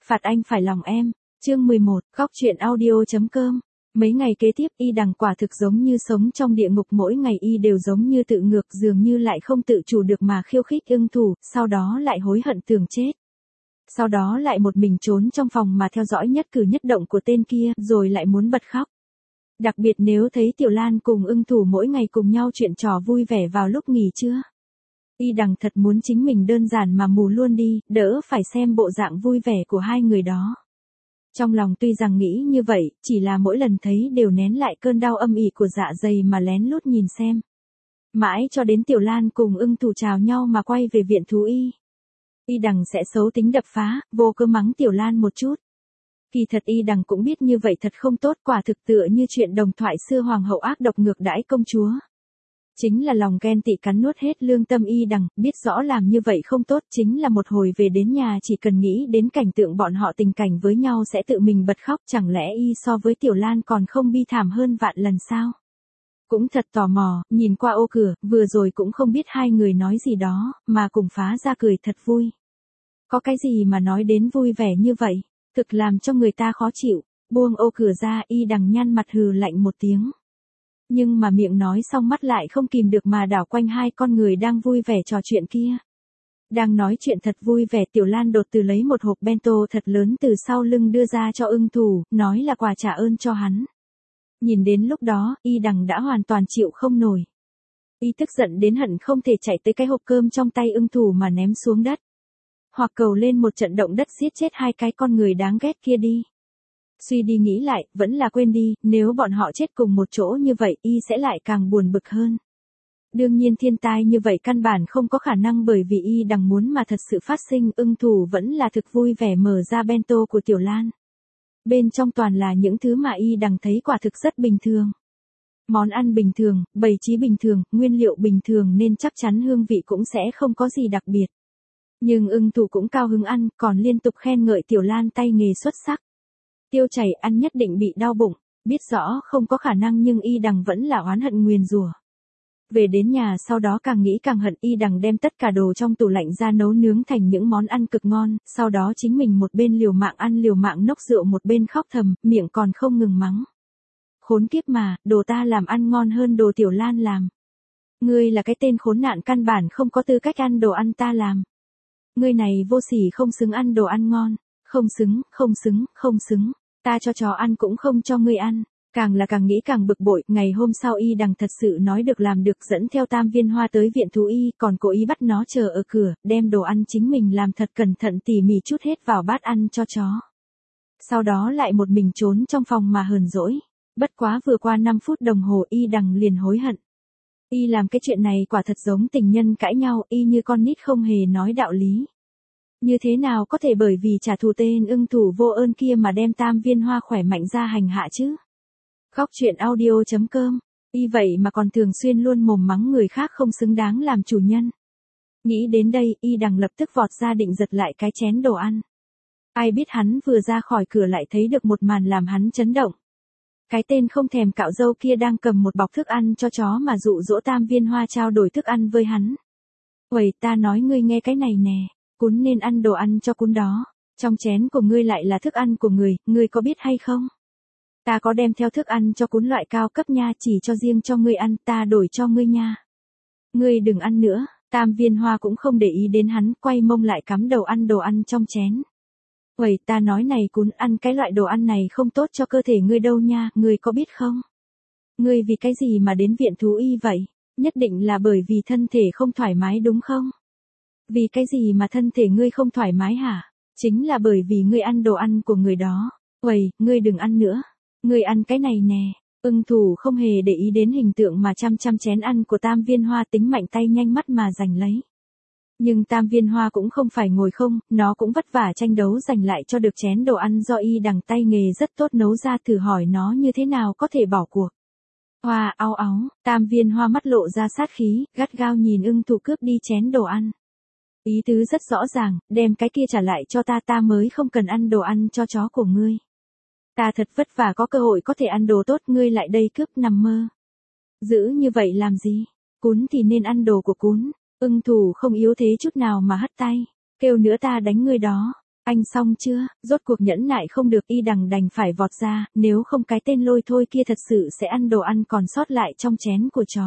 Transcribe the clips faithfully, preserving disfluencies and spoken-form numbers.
Phạt anh phải lòng em. Chương mười một, Góc truyện audio.com. Mấy ngày kế tiếp Y Đằng quả thực giống như sống trong địa ngục, mỗi ngày Y đều giống như tự ngược, dường như lại không tự chủ được mà khiêu khích Ưng Thủ, sau đó lại hối hận tưởng chết. Sau đó lại một mình trốn trong phòng mà theo dõi nhất cử nhất động của tên kia, rồi lại muốn bật khóc. Đặc biệt nếu thấy Tiểu Lan cùng Ưng Thủ mỗi ngày cùng nhau chuyện trò vui vẻ vào lúc nghỉ trưa. Y Đằng thật muốn chính mình đơn giản mà mù luôn đi, đỡ phải xem bộ dạng vui vẻ của hai người đó. Trong lòng tuy rằng nghĩ như vậy, chỉ là mỗi lần thấy đều nén lại cơn đau âm ỉ của dạ dày mà lén lút nhìn xem. Mãi cho đến Tiểu Lan cùng Ưng Thủ chào nhau mà quay về viện thú y. Y Đằng sẽ xấu tính đập phá, vô cớ mắng Tiểu Lan một chút. Kỳ thật Y Đằng cũng biết như vậy thật không tốt, quả thực tựa như chuyện đồng thoại xưa hoàng hậu ác độc ngược đãi công chúa. Chính là lòng ghen tị cắn nuốt hết lương tâm Y Đằng, biết rõ làm như vậy không tốt, chính là một hồi về đến nhà chỉ cần nghĩ đến cảnh tượng bọn họ tình cảnh với nhau sẽ tự mình bật khóc, chẳng lẽ Y so với Tiểu Lan còn không bi thảm hơn vạn lần sao? Cũng thật tò mò, nhìn qua ô cửa, vừa rồi cũng không biết hai người nói gì đó, mà cùng phá ra cười thật vui. Có cái gì mà nói đến vui vẻ như vậy, thực làm cho người ta khó chịu, buông ô cửa ra Y Đằng nhăn mặt hừ lạnh một tiếng. Nhưng mà miệng nói xong mắt lại không kìm được mà đảo quanh hai con người đang vui vẻ trò chuyện kia. Đang nói chuyện thật vui vẻ, Tiểu Lan đột từ lấy một hộp bento thật lớn từ sau lưng đưa ra cho Ưng Thủ, nói là quà trả ơn cho hắn. Nhìn đến lúc đó, Y Đằng đã hoàn toàn chịu không nổi. Y tức giận đến hận không thể chạy tới cái hộp cơm trong tay Ưng Thủ mà ném xuống đất. Hoặc cầu lên một trận động đất giết chết hai cái con người đáng ghét kia đi. Suy đi nghĩ lại, vẫn là quên đi, nếu bọn họ chết cùng một chỗ như vậy, Y sẽ lại càng buồn bực hơn. Đương nhiên thiên tai như vậy căn bản không có khả năng, bởi vì Y Đằng muốn mà thật sự phát sinh. Ưng Thủ vẫn là thực vui vẻ mở ra bento của Tiểu Lan. Bên trong toàn là những thứ mà Y Đằng thấy quả thực rất bình thường. Món ăn bình thường, bày trí bình thường, nguyên liệu bình thường nên chắc chắn hương vị cũng sẽ không có gì đặc biệt. Nhưng Ưng Thủ cũng cao hứng ăn, còn liên tục khen ngợi Tiểu Lan tay nghề xuất sắc. Tiêu chảy ăn nhất định bị đau bụng, biết rõ không có khả năng nhưng Y Đằng vẫn là oán hận nguyền rủa. Về đến nhà sau đó càng nghĩ càng hận, Y Đằng đem tất cả đồ trong tủ lạnh ra nấu nướng thành những món ăn cực ngon, sau đó chính mình một bên liều mạng ăn liều mạng nốc rượu một bên khóc thầm, miệng còn không ngừng mắng. Khốn kiếp mà, đồ ta làm ăn ngon hơn đồ Tiểu Lan làm. Ngươi là cái tên khốn nạn căn bản không có tư cách ăn đồ ăn ta làm. Ngươi này vô sỉ không xứng ăn đồ ăn ngon, không xứng, không xứng, không xứng. Ta cho chó ăn cũng không cho ngươi ăn. Càng là càng nghĩ càng bực bội, ngày hôm sau Y Đằng thật sự nói được làm được, dẫn theo Tam Viên Hoa tới viện thú y, còn cố ý bắt nó chờ ở cửa, đem đồ ăn chính mình làm thật cẩn thận tỉ mỉ chút hết vào bát ăn cho chó. Sau đó lại một mình trốn trong phòng mà hờn dỗi. Bất quá vừa qua năm phút đồng hồ Y Đằng liền hối hận. Y làm cái chuyện này quả thật giống tình nhân cãi nhau, Y như con nít không hề nói đạo lý. Như thế nào có thể bởi vì trả thù tên Ưng Thủ vô ơn kia mà đem Tam Viên Hoa khỏe mạnh ra hành hạ chứ? Góc truyện audio.com. Y vậy mà còn thường xuyên luôn mồm mắng người khác không xứng đáng làm chủ nhân. Nghĩ đến đây, Y Đằng lập tức vọt ra định giật lại cái chén đồ ăn. Ai biết hắn vừa ra khỏi cửa lại thấy được một màn làm hắn chấn động. Cái tên không thèm cạo râu kia đang cầm một bọc thức ăn cho chó mà dụ dỗ Tam Viên Hoa trao đổi thức ăn với hắn. Uầy, ta nói ngươi nghe cái này nè. Cún nên ăn đồ ăn cho cún đó. Trong chén của ngươi lại là thức ăn của người, ngươi có biết hay không? Ta có đem theo thức ăn cho cún loại cao cấp nha, chỉ cho riêng cho ngươi ăn, ta đổi cho ngươi nha. Ngươi đừng ăn nữa. Tam Viên Hoa cũng không để ý đến hắn, quay mông lại cắm đầu ăn đồ ăn trong chén. Uầy, ta nói này cún, ăn cái loại đồ ăn này không tốt cho cơ thể ngươi đâu nha, ngươi có biết không? Ngươi vì cái gì mà đến viện thú y vậy? Nhất định là bởi vì thân thể không thoải mái đúng không? Vì cái gì mà thân thể ngươi không thoải mái hả? Chính là bởi vì ngươi ăn đồ ăn của người đó. Uầy, ngươi đừng ăn nữa. Ngươi ăn cái này nè. Ưng Thủ không hề để ý đến hình tượng mà chăm chăm chén ăn của Tam Viên Hoa, tính mạnh tay nhanh mắt mà giành lấy. Nhưng Tam Viên Hoa cũng không phải ngồi không, nó cũng vất vả tranh đấu giành lại cho được chén đồ ăn do Y Đằng tay nghề rất tốt nấu ra, thử hỏi nó như thế nào có thể bỏ cuộc. Hoa áo áo, Tam Viên Hoa mắt lộ ra sát khí, gắt gao nhìn Ưng Thủ cướp đi chén đồ ăn. Ý tứ rất rõ ràng, đem cái kia trả lại cho ta, ta mới không cần ăn đồ ăn cho chó của ngươi. Ta thật vất vả có cơ hội có thể ăn đồ tốt, ngươi lại đây cướp, nằm mơ. Giữ như vậy làm gì? Cún thì nên ăn đồ của cún. Ưng Thủ không yếu thế chút nào mà hất tay. Kêu nữa ta đánh ngươi đó. Anh xong chưa, rốt cuộc nhẫn nại không được y đằng đành phải vọt ra, nếu không cái tên lôi thôi kia thật sự sẽ ăn đồ ăn còn sót lại trong chén của chó.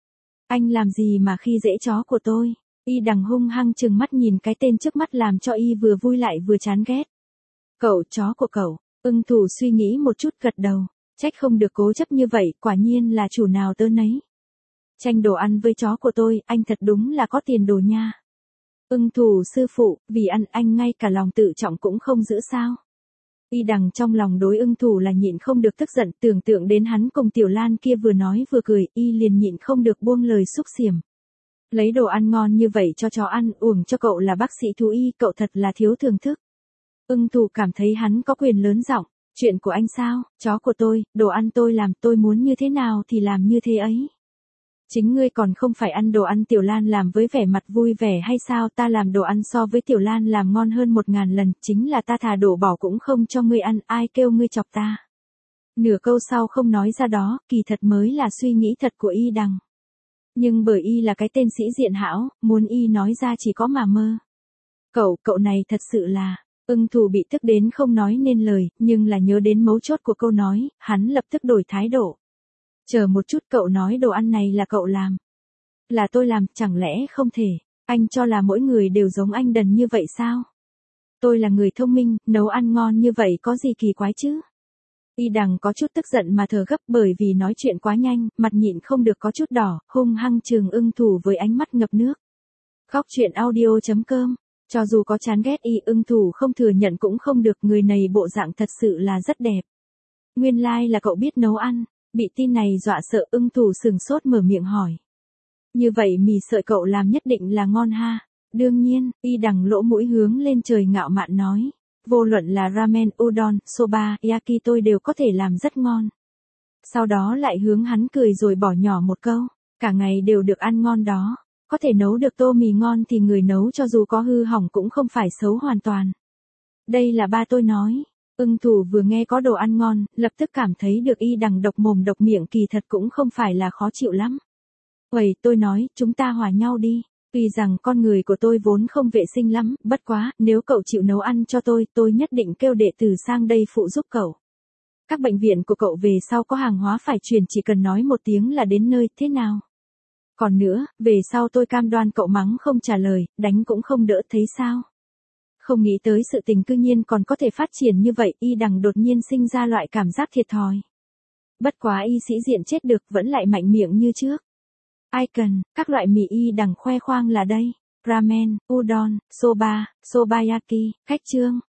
Anh làm gì mà khi dễ chó của tôi, y đằng hung hăng trừng mắt nhìn cái tên trước mắt làm cho y vừa vui lại vừa chán ghét. Cậu chó của cậu, ưng thủ suy nghĩ một chút gật đầu, trách không được cố chấp như vậy, quả nhiên là chủ nào tớ nấy. Tranh đồ ăn với chó của tôi, anh thật đúng là có tiền đồ nha. Ưng thủ sư phụ, vì ăn anh ngay cả lòng tự trọng cũng không giữ sao. Y đằng trong lòng đối ưng thủ là nhịn không được tức giận, tưởng tượng đến hắn cùng Tiểu Lan kia vừa nói vừa cười, y liền nhịn không được buông lời xúc xiểm. Lấy đồ ăn ngon như vậy cho chó ăn, uổng cho cậu là bác sĩ thú y, cậu thật là thiếu thưởng thức. Ưng thủ cảm thấy hắn có quyền lớn giọng, chuyện của anh sao, chó của tôi, đồ ăn tôi làm, tôi muốn như thế nào thì làm như thế ấy. Chính ngươi còn không phải ăn đồ ăn Tiểu Lan làm với vẻ mặt vui vẻ hay sao, ta làm đồ ăn so với Tiểu Lan làm ngon hơn một ngàn lần, chính là ta thà đổ bỏ cũng không cho ngươi ăn, ai kêu ngươi chọc ta. Nửa câu sau không nói ra đó, kỳ thật mới là suy nghĩ thật của y đằng. Nhưng bởi y là cái tên sĩ diện hão, muốn y nói ra chỉ có mà mơ. Cậu, cậu này thật sự là, ưng thủ bị tức đến không nói nên lời, nhưng là nhớ đến mấu chốt của câu nói, hắn lập tức đổi thái độ. Chờ một chút, cậu nói đồ ăn này là cậu làm. Là tôi làm, chẳng lẽ không thể, anh cho là mỗi người đều giống anh đần như vậy sao? Tôi là người thông minh, nấu ăn ngon như vậy có gì kỳ quái chứ? Y đằng có chút tức giận mà thở gấp bởi vì nói chuyện quá nhanh, mặt nhịn không được có chút đỏ, hung hăng trừng ưng thủ với ánh mắt ngập nước. Khóc chuyện audio chấm com, cho dù có chán ghét y, ưng thủ không thừa nhận cũng không được, người này bộ dạng thật sự là rất đẹp. Nguyên lai like là cậu biết nấu ăn. Bị tin này dọa sợ, ưng thủ sừng sốt mở miệng hỏi. Như vậy mì sợi cậu làm nhất định là ngon ha. Đương nhiên, y đằng lỗ mũi hướng lên trời ngạo mạn nói. Vô luận là ramen, udon, soba, yaki tôi đều có thể làm rất ngon. Sau đó lại hướng hắn cười rồi bỏ nhỏ một câu. Cả ngày đều được ăn ngon đó. Có thể nấu được tô mì ngon thì người nấu cho dù có hư hỏng cũng không phải xấu hoàn toàn. Đây là ba tôi nói. Ưng thủ vừa nghe có đồ ăn ngon, lập tức cảm thấy được y đằng độc mồm độc miệng kỳ thật cũng không phải là khó chịu lắm. Vậy tôi nói, chúng ta hòa nhau đi. Tuy rằng con người của tôi vốn không vệ sinh lắm, bất quá, nếu cậu chịu nấu ăn cho tôi, tôi nhất định kêu đệ tử sang đây phụ giúp cậu. Các bệnh viện của cậu về sau có hàng hóa phải truyền chỉ cần nói một tiếng là đến nơi, thế nào? Còn nữa, về sau tôi cam đoan cậu mắng không trả lời, đánh cũng không đỡ, thấy sao? Không nghĩ tới sự tình cư nhiên còn có thể phát triển như vậy, y đằng đột nhiên sinh ra loại cảm giác thiệt thòi. Bất quá y sĩ diện chết được vẫn lại mạnh miệng như trước. Ai cần, các loại mì y đằng khoe khoang là đây. Ramen, udon, soba, sobayaki, khách trương.